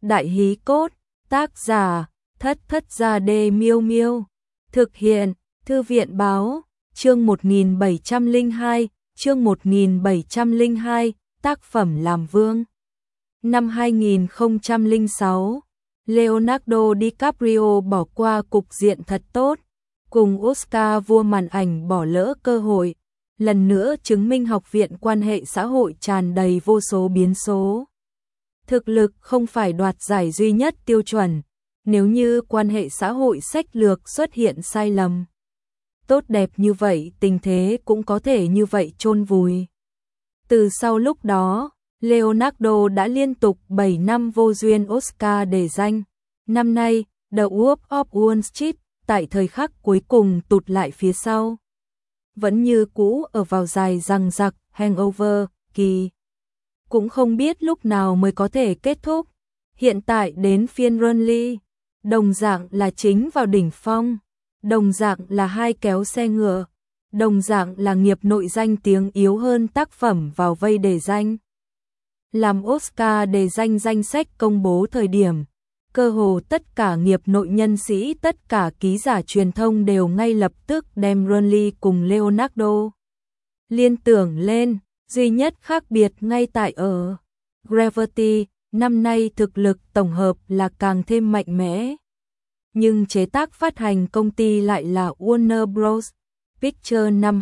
Đại hí cốt, tác giả, Thất Thất Gia Đê Miêu Miêu. Thực hiện, Thư viện báo, chương 1702, chương 1702, tác phẩm làm vương. Năm 2006, Leonardo DiCaprio bỏ qua cục diện thật tốt, cùng Oscar vua màn ảnh bỏ lỡ cơ hội, lần nữa chứng minh học viện quan hệ xã hội tràn đầy vô số biến số. Thực lực không phải đoạt giải duy nhất tiêu chuẩn, nếu như quan hệ xã hội sách lược xuất hiện sai lầm. Tốt đẹp như vậy tình thế cũng có thể như vậy chôn vùi. Từ sau lúc đó, Leonardo đã liên tục 7 năm vô duyên Oscar đề danh. Năm nay, The Wolf of Wall Street tại thời khắc cuối cùng tụt lại phía sau. Vẫn như cũ ở vào dài dằng dặc hangover kỳ. Cũng không biết lúc nào mới có thể kết thúc. Hiện tại đến phiên Burnley, đồng dạng là chính vào đỉnh phong, đồng dạng là hai kéo xe ngựa, đồng dạng là nghiệp nội danh tiếng yếu hơn tác phẩm vào vây đề danh. Làm Oscar đề danh danh sách công bố thời điểm, cơ hồ tất cả nghiệp nội nhân sĩ, tất cả ký giả truyền thông đều ngay lập tức đem Burnley cùng Leonardo liên tưởng lên, duy nhất khác biệt ngay tại ở Gravity, năm nay thực lực tổng hợp là càng thêm mạnh mẽ. Nhưng chế tác phát hành công ty lại là Warner Bros. Pictures năm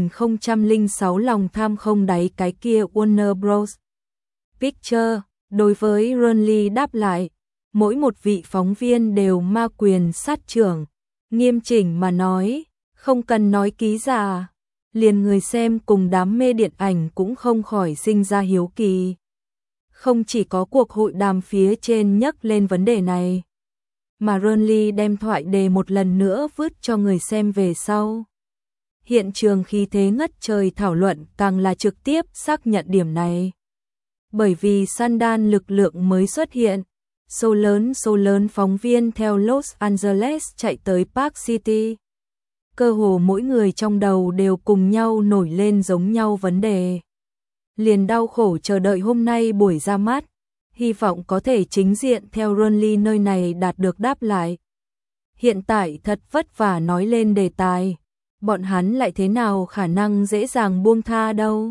2006 lòng tham không đáy cái kia Warner Bros. Pictures, đối với Burnley đáp lại, mỗi một vị phóng viên đều ma quyền sát trưởng, nghiêm chỉnh mà nói, không cần nói ký giả, liền người xem cùng đám mê điện ảnh cũng không khỏi sinh ra hiếu kỳ. Không chỉ có cuộc hội đàm phía trên nhắc lên vấn đề này, mà Burnley đem thoại đề một lần nữa vứt cho người xem về sau. Hiện trường khí thế ngất trời thảo luận càng là trực tiếp xác nhận điểm này. Bởi vì Sundance lực lượng mới xuất hiện, số lớn phóng viên theo Los Angeles chạy tới Park City. Cơ hồ mỗi người trong đầu đều cùng nhau nổi lên giống nhau vấn đề. Liền đau khổ chờ đợi hôm nay buổi ra mắt, hy vọng có thể chính diện theo Burnley nơi này đạt được đáp lại. Hiện tại thật vất vả nói lên đề tài, bọn hắn lại thế nào khả năng dễ dàng buông tha đâu.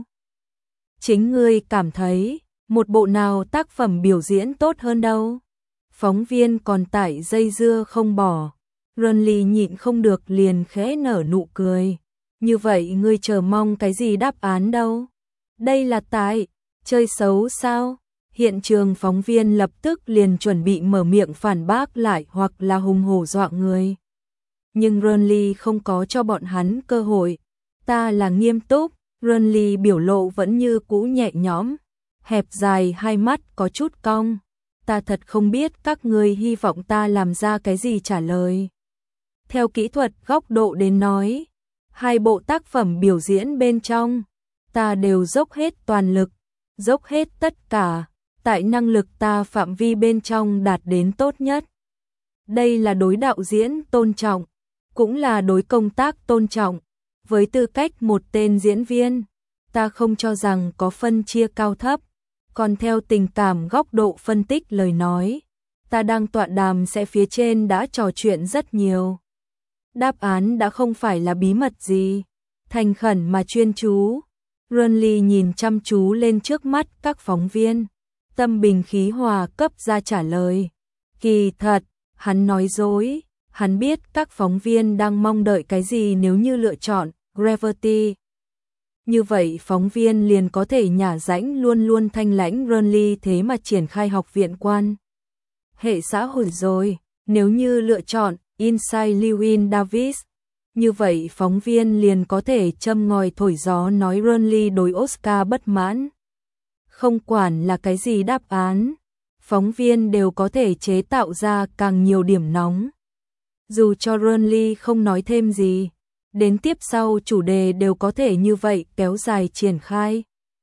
Chính ngươi cảm thấy, một bộ nào tác phẩm biểu diễn tốt hơn đâu. Phóng viên còn tại dây dưa không bỏ. Burnley nhịn không được liền khẽ nở nụ cười. Như vậy ngươi chờ mong cái gì đáp án đâu? Đây là tại chơi xấu sao? Hiện trường phóng viên lập tức liền chuẩn bị mở miệng phản bác lại hoặc là hùng hổ dọa người. Nhưng Burnley không có cho bọn hắn cơ hội. Ta là nghiêm túc. Burnley biểu lộ vẫn như cũ nhẹ nhõm, hẹp dài hai mắt có chút cong. Ta thật không biết các ngươi hy vọng ta làm ra cái gì trả lời. Theo kỹ thuật góc độ đến nói, hai bộ tác phẩm biểu diễn bên trong, ta đều dốc hết toàn lực, dốc hết tất cả, tại năng lực ta phạm vi bên trong đạt đến tốt nhất. Đây là đối đạo diễn tôn trọng, cũng là đối công tác tôn trọng. Với tư cách một tên diễn viên, ta không cho rằng có phân chia cao thấp, còn theo tình cảm góc độ phân tích lời nói, ta đang tọa đàm sẽ phía trên đã trò chuyện rất nhiều. Đáp án đã không phải là bí mật gì, thành khẩn mà chuyên chú. Burnley nhìn chăm chú lên trước mắt các phóng viên, tâm bình khí hòa cấp ra trả lời. Kỳ thật, hắn nói dối, hắn biết các phóng viên đang mong đợi cái gì nếu như lựa chọn Gravity. Như vậy phóng viên liền có thể nhả rãnh luôn luôn thanh lãnh Burnley thế mà triển khai học viện quan hệ xã hội rồi. Nếu như lựa chọn Inside Llewyn Davis, như vậy phóng viên liền có thể châm ngòi thổi gió nói Burnley đối Oscar bất mãn. Không quản là cái gì đáp án, phóng viên đều có thể chế tạo ra càng nhiều điểm nóng. Dù cho Burnley không nói thêm gì, đến tiếp sau chủ đề đều có thể như vậy kéo dài triển khai.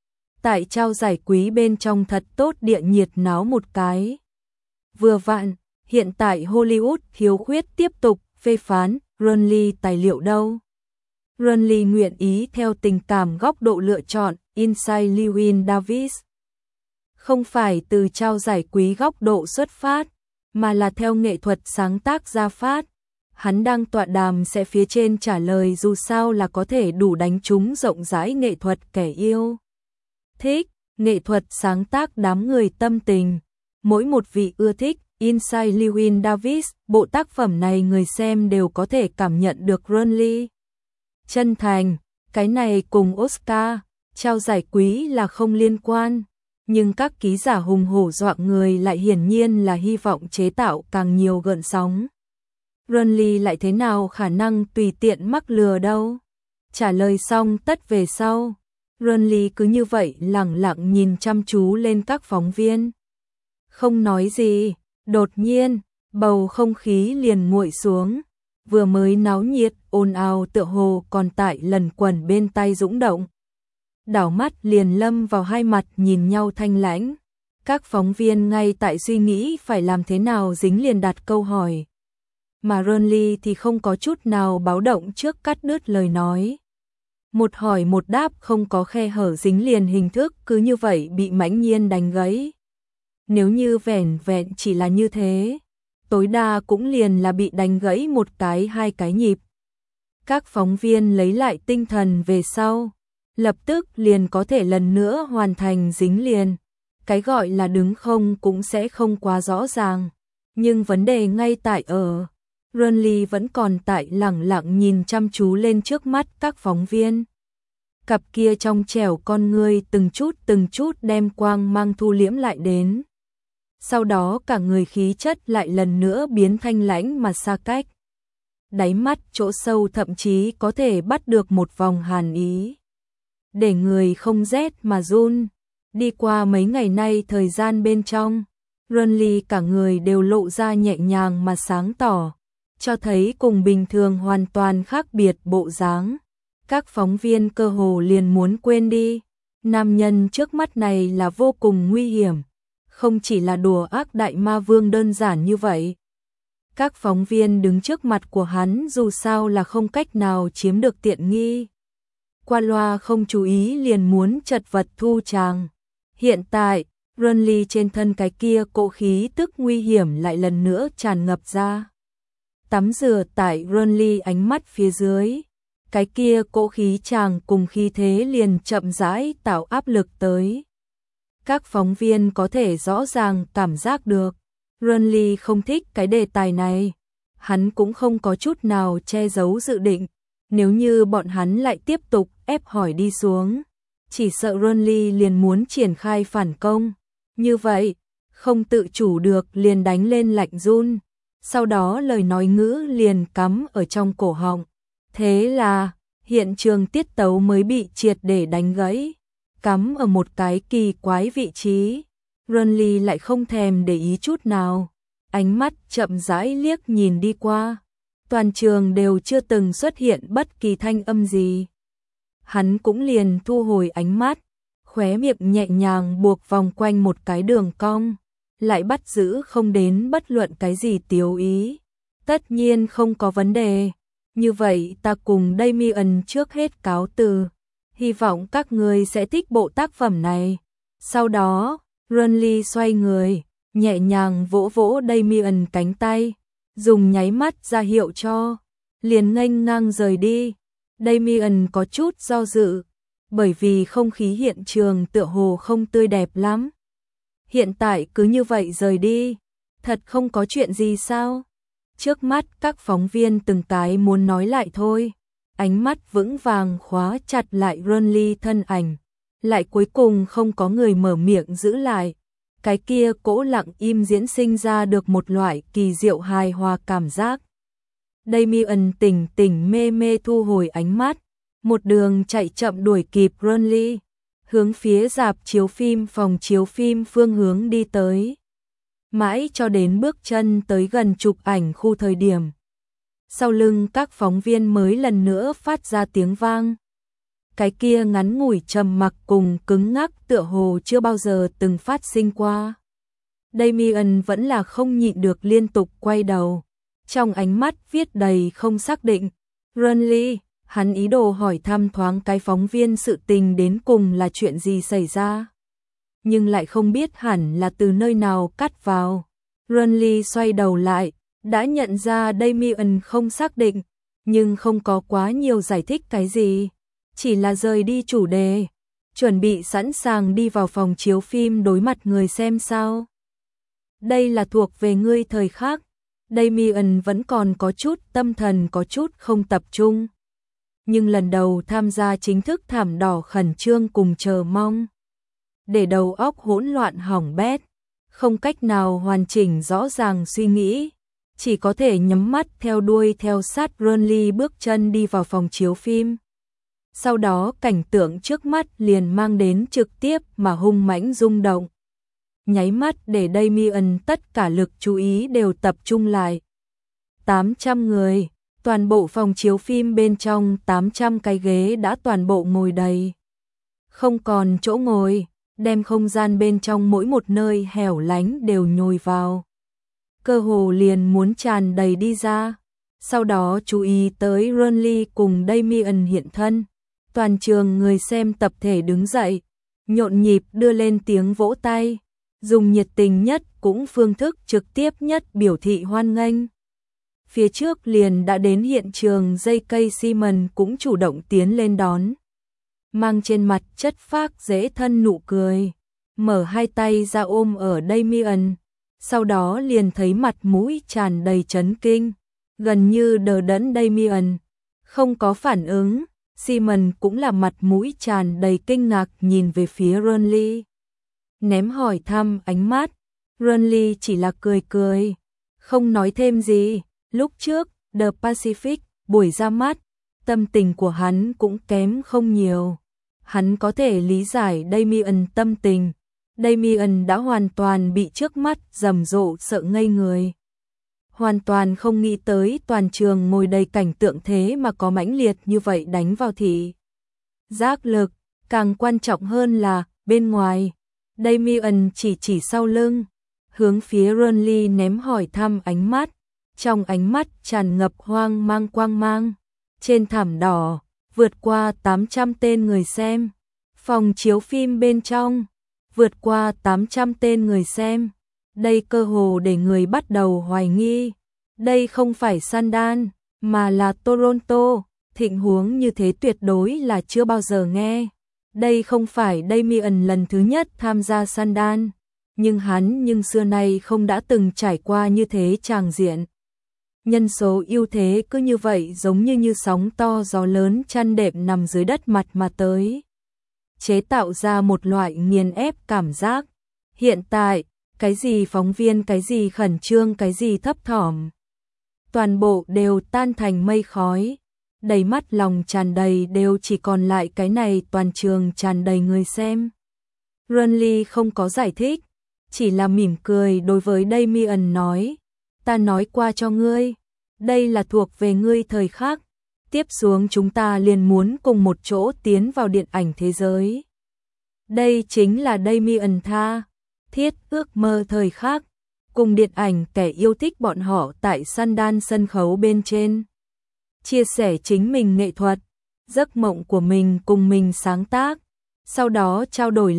Tại trao giải quý bên trong thật tốt địa nhiệt náo một cái. Vừa vặn, hiện tại Hollywood thiếu khuyết tiếp tục phê phán Burnley tài liệu đâu. Burnley nguyện ý theo tình cảm góc độ lựa chọn Inside Llewyn Davis. không phải từ trao giải quý góc độ xuất phát, mà là theo nghệ thuật sáng tác ra phát. Hắn đang tọa đàm sẽ phía trên trả lời dù sao là có thể đủ đánh trúng rộng rãi nghệ thuật kẻ yêu thích, nghệ thuật sáng tác đám người tâm tình. Mỗi một vị ưa thích Inside Llewyn Davis, bộ tác phẩm này người xem đều có thể cảm nhận được Ronly chân thành, cái này cùng Oscar trao giải quý là không liên quan, nhưng các ký giả hùng hổ dọa người lại hiển nhiên là hy vọng chế tạo càng nhiều gợn sóng. Ronly lại thế nào khả năng tùy tiện mắc lừa đâu. Trả lời xong tất về sau, Ronly cứ như vậy lẳng lặng nhìn chăm chú lên các phóng viên. Không nói gì, đột nhiên, bầu không khí liền nguội xuống, vừa mới náo nhiệt, ồn ào tựa hồ còn tại lần quẩn bên tai dũng động. Đảo mắt liền lâm vào hai mặt nhìn nhau thanh lãnh. Các phóng viên ngay tại suy nghĩ phải làm thế nào dính liền đặt câu hỏi. Mà Ronly thì không có chút nào báo động trước cắt đứt lời nói. Một hỏi một đáp không có khe hở dính liền hình thức cứ như vậy bị mãnh nhiên đánh gãy. Nếu như vẻn vẹn chỉ là như thế, tối đa cũng liền là bị đánh gãy một cái hai cái nhịp. Các phóng viên lấy lại tinh thần về sau, lập tức liền có thể lần nữa hoàn thành dính liền. Cái gọi là đứng không cũng sẽ không quá rõ ràng, nhưng vấn đề ngay tại ở Ronly vẫn còn tại lẳng lặng nhìn chăm chú lên trước mắt các phóng viên. Cặp kia trong trẻo con ngươi từng chút đem quang mang thu liễm lại đến. Sau đó cả người khí chất lại lần nữa biến thanh lãnh mà xa cách. Đáy mắt chỗ sâu thậm chí có thể bắt được một vòng hàn ý. Để người không rét mà run. Đi qua mấy ngày nay thời gian bên trong, Ronly cả người đều lộ ra nhẹ nhàng mà sáng tỏ, cho thấy cùng bình thường hoàn toàn khác biệt bộ dáng. Các phóng viên cơ hồ liền muốn quên đi, nam nhân trước mắt này là vô cùng nguy hiểm, không chỉ là đùa ác đại ma vương đơn giản như vậy. Các phóng viên đứng trước mặt của hắn dù sao là không cách nào chiếm được tiện nghi. Qua loa không chú ý liền muốn chật vật thu tràng. Hiện tại, Ronly trên thân cái kia cỗ khí tức nguy hiểm lại lần nữa tràn ngập ra. Tắm rửa tại Ronly ánh mắt phía dưới, cái kia cỗ khí chàng cùng khí thế liền chậm rãi tạo áp lực tới. Các phóng viên có thể rõ ràng cảm giác được, Ronly không thích cái đề tài này. Hắn cũng không có chút nào che giấu dự định, nếu như bọn hắn lại tiếp tục ép hỏi đi xuống, chỉ sợ Ronly liền muốn triển khai phản công. Như vậy, không tự chủ được liền đánh lên lạnh run, sau đó lời nói ngữ liền cắm ở trong cổ họng. Thế là, hiện trường tiết tấu mới bị triệt để đánh gãy, cắm ở một cái kỳ quái vị trí. Ronly lại không thèm để ý chút nào, ánh mắt chậm rãi liếc nhìn đi qua. Toàn trường đều chưa từng xuất hiện bất kỳ thanh âm gì. Hắn cũng liền thu hồi ánh mắt, khóe miệng nhẹ nhàng buộc vòng quanh một cái đường cong, lại bắt giữ không đến bất luận cái gì tiếu ý. Tất nhiên không có vấn đề. Như vậy ta cùng Damien trước hết cáo từ. Hy vọng các người sẽ thích bộ tác phẩm này. Sau đó, Ronly xoay người, nhẹ nhàng vỗ vỗ Damien cánh tay, dùng nháy mắt ra hiệu cho, liền nghênh ngang rời đi. Damien có chút do dự, bởi vì không khí hiện trường tựa hồ không tươi đẹp lắm. Hiện tại cứ như vậy rời đi, thật không có chuyện gì sao? Trước mắt các phóng viên từng cái muốn nói lại thôi, ánh mắt vững vàng khóa chặt lại Ronly thân ảnh, lại cuối cùng không có người mở miệng giữ lại. Cái kia cỗ lặng im diễn sinh ra được một loại kỳ diệu hài hòa cảm giác. Damien tỉnh tỉnh mê mê thu hồi ánh mắt, một đường chạy chậm đuổi kịp Ronly, hướng phía rạp chiếu phim phòng chiếu phim phương hướng đi tới. Mãi cho đến bước chân tới gần chụp ảnh khu thời điểm. Sau lưng các phóng viên mới lần nữa phát ra tiếng vang. Cái kia ngắn ngủi trầm mặc cùng cứng ngắc tựa hồ chưa bao giờ từng phát sinh qua. Damien vẫn là không nhịn được liên tục quay đầu. Trong ánh mắt viết đầy không xác định. Ronly, hắn ý đồ hỏi thăm thoáng cái phóng viên sự tình đến cùng là chuyện gì xảy ra. nhưng lại không biết hẳn là từ nơi nào cắt vào. Renly xoay đầu lại, đã nhận ra Damien không xác định, nhưng không có quá nhiều giải thích cái gì, chỉ là rời đi chủ đề, chuẩn bị sẵn sàng đi vào phòng chiếu phim đối mặt người xem sao. Đây là thuộc về ngươi thời khắc. Damien vẫn còn có chút tâm thần, có chút không tập trung. Nhưng lần đầu tham gia chính thức thảm đỏ khẩn trương cùng chờ mong. Để đầu óc hỗn loạn hỏng bét, không cách nào hoàn chỉnh rõ ràng suy nghĩ, chỉ có thể nhắm mắt theo đuôi theo sát Renly bước chân đi vào phòng chiếu phim. Sau đó cảnh tượng trước mắt liền mang đến trực tiếp mà hung mãnh rung động. Nháy mắt để Damien tất cả lực chú ý đều tập trung lại. 800 người, toàn bộ phòng chiếu phim bên trong 800 cái ghế đã toàn bộ ngồi đầy. Không còn chỗ ngồi, đem không gian bên trong mỗi một nơi hẻo lánh đều nhồi vào. Cơ hồ liền muốn tràn đầy đi ra. Sau đó chú ý tới Renly cùng Damien hiện thân. Toàn trường người xem tập thể đứng dậy, nhộn nhịp đưa lên tiếng vỗ tay, dùng nhiệt tình nhất cũng phương thức trực tiếp nhất biểu thị hoan nghênh. Phía trước liền đã đến hiện trường J.K. Simmons cũng chủ động tiến lên đón. Mang trên mặt chất phác dễ thân nụ cười, mở hai tay ra ôm ở Damien, sau đó liền thấy mặt mũi tràn đầy chấn kinh, gần như đờ đẫn Damien, không có phản ứng. Simmons cũng là mặt mũi tràn đầy kinh ngạc nhìn về phía Renly. Ném hỏi thăm ánh mắt, Renly chỉ là cười cười, không nói thêm gì. Lúc trước, The Pacific, buổi ra mắt, tâm tình của hắn cũng kém không nhiều. Hắn có thể lý giải Damien tâm tình. Damien đã hoàn toàn bị trước mắt rầm rộ sợ ngây người. Hoàn toàn không nghĩ tới toàn trường ngồi đầy cảnh tượng thế mà có mãnh liệt như vậy đánh vào thị giác lực. Càng quan trọng hơn là, bên ngoài, Damien chỉ sau lưng, hướng phía Renly ném hỏi thăm ánh mắt. Trong ánh mắt tràn ngập hoang mang quang mang. Trên thảm đỏ, vượt qua 800 tên người xem. Phòng chiếu phim bên trong, vượt qua 800 tên người xem. Đây cơ hồ để người bắt đầu hoài nghi. Đây không phải Sundance, mà là Toronto. Thịnh huống như thế tuyệt đối là chưa bao giờ nghe. Đây không phải Damien lần thứ nhất tham gia Sundance, nhưng xưa nay không đã từng trải qua như thế tràng diện. Nhân số ưu thế cứ như vậy giống như sóng to gió lớn chăn đệm nằm dưới đất mặt mà tới. Chế tạo ra một loại nghiền ép cảm giác. Hiện tại, cái gì phóng viên, cái gì khẩn trương, cái gì thấp thỏm, toàn bộ đều tan thành mây khói. Đầy mắt lòng tràn đầy đều chỉ còn lại cái này, toàn trường tràn đầy người xem. Renly không có giải thích, chỉ là mỉm cười đối với Damien nói, ta nói qua cho ngươi, đây là thuộc về ngươi thời khắc. Tiếp xuống chúng ta liền muốn cùng một chỗ tiến vào điện ảnh thế giới. Đây chính là Damien tha thiết ước mơ thời khắc, cùng điện ảnh kẻ yêu thích bọn họ tại Sundance sân khấu bên trên. Chia sẻ chính mình nghệ thuật, giấc mộng của mình cùng mình sáng tác, sau đó trao đổi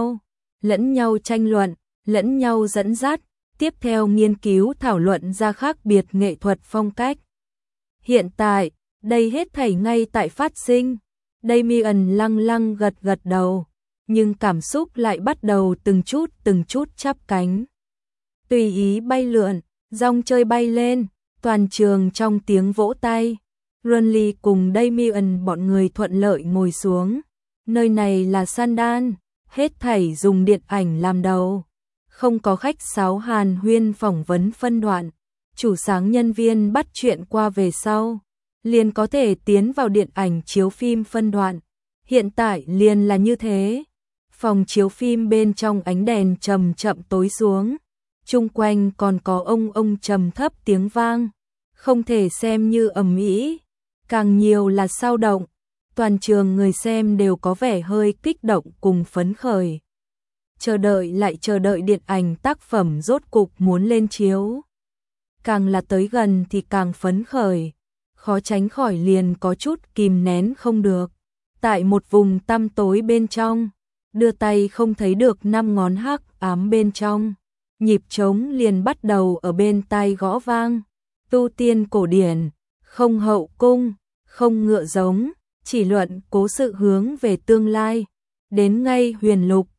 lẫn nhau tranh luận, lẫn nhau dẫn dắt, tiếp theo nghiên cứu thảo luận ra khác biệt nghệ thuật phong cách. Hiện tại, đây hết thảy ngay tại phát sinh. Damien lăng gật đầu, nhưng cảm xúc lại bắt đầu từng chút chắp cánh. Tùy ý bay lượn, rong chơi bay lên, toàn trường trong tiếng vỗ tay. Renly cùng Damien bọn người thuận lợi ngồi xuống. Nơi này là Sundance, hết thảy dùng điện ảnh làm đầu. Không có khách sáo hàn huyên phỏng vấn phân đoạn. Chủ sáng nhân viên bắt chuyện qua về sau, liền có thể tiến vào điện ảnh chiếu phim phân đoạn. Hiện tại liền là như thế. Phòng chiếu phim bên trong ánh đèn chậm tối xuống. Chung quanh còn có ông trầm thấp tiếng vang. Không thể xem như ầm ĩ, càng nhiều là sao động. Toàn trường người xem đều có vẻ hơi kích động cùng phấn khởi. Chờ đợi điện ảnh tác phẩm rốt cục muốn lên chiếu. Càng là tới gần thì càng phấn khởi, khó tránh khỏi liền có chút kìm nén không được. Tại một vùng tăm tối bên trong, đưa tay không thấy được 5 ngón hắc ám bên trong. Nhịp trống liền bắt đầu ở bên tai gõ vang. Tu tiên cổ điển, không hậu cung, không ngựa giống, chỉ luận cố sự hướng về tương lai. Đến ngay huyền lục,